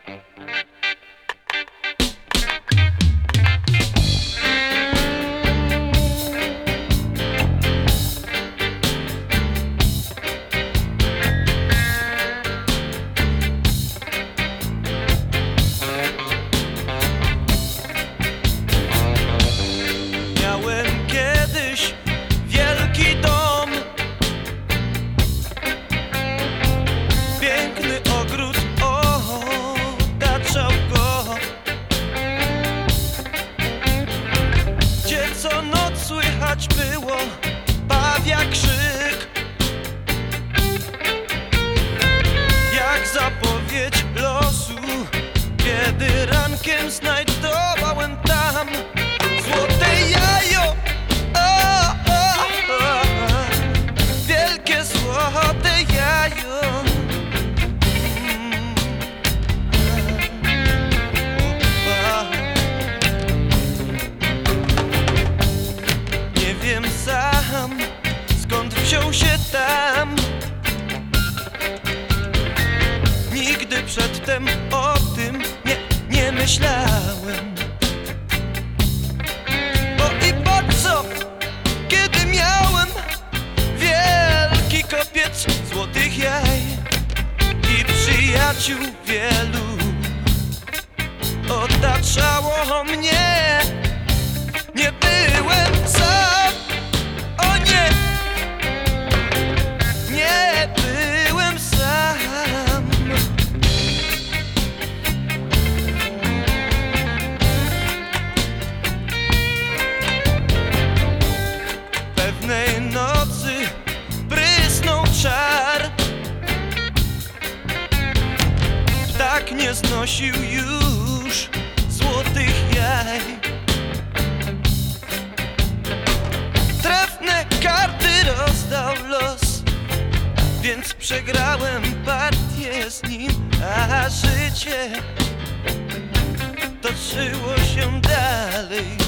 Słychać było pawia krzyk, jak zapowiedź losu, kiedy rankiem znajdowałem tam złote jajo. Wielkie złote jajo. Nie wiem sam, skąd wziął się tam. Nigdy przedtem o tym nie myślałem. Bo i po co, kiedy miałem wielki kopiec złotych jaj i przyjaciół wielu otaczało mnie. Nie byłem sam, o nie, nie byłem sam. Pewnej nocy prysnął czar, ptak nie znosił już złotych jaj. Karty rozdał los, więc przegrałem partię z nim, a życie toczyło się dalej.